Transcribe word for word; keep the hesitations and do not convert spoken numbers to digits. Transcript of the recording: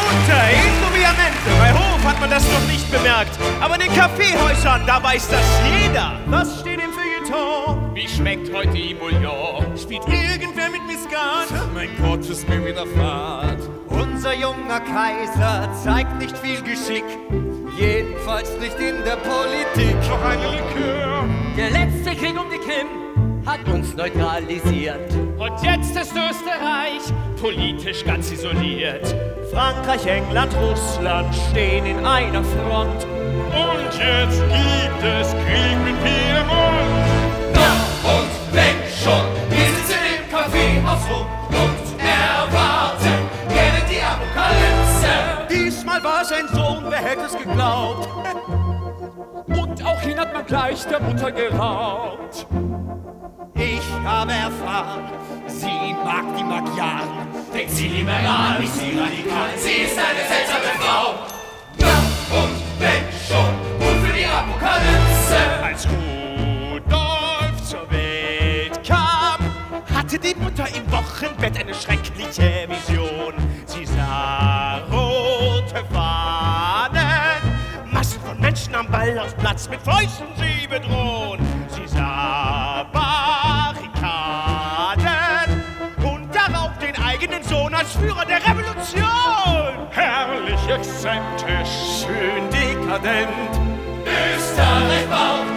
Mutter, indubbiamente. Bei Hof hat man das noch nicht bemerkt. Aber in den Kaffeehäusern, da weiß das jeder. Was steht im Feuilleton? Wie schmeckt heute die Bouillon? Spielt irgendwer mit Miskat? Mein Gott, ist mir wieder Fahrt. Unser junger Kaiser zeigt nicht viel Geschick, jedenfalls nicht in der Politik. Noch eine Likör. Der letzte Krieg um die Krim hat uns neutralisiert. Und jetzt ist Österreich politisch ganz isoliert. Frankreich, England, Russland stehen in einer Front. Und jetzt gibt es Krieg mit Piemont. Na und wenn schon, wir sitzen im Kaffeehaus rum und erwarten gerne die Apokalypse. Diesmal war sein Sohn, wer hätte es geglaubt? Und auch ihn hat man gleich der Mutter geraubt. Ich habe erfahren, sie mag die Magyaren. Denkt sie liberal, nicht sie radikal, sie ist eine seltsame Frau. Na und wenn schon, gut für die Apokalypse. Als Rudolf zur Welt kam, hatte die Mutter im Wochenbett eine schreckliche Vision. Sie sah rote Fahnen, Massen von Menschen am Ballhausplatz mit Fäusten sie bedrohen. Sie sah Barrikaden und darauf den eigenen Sohn als Führer der Revolution. Herrlich exzentrisch, Schön dekadent. Österreich baut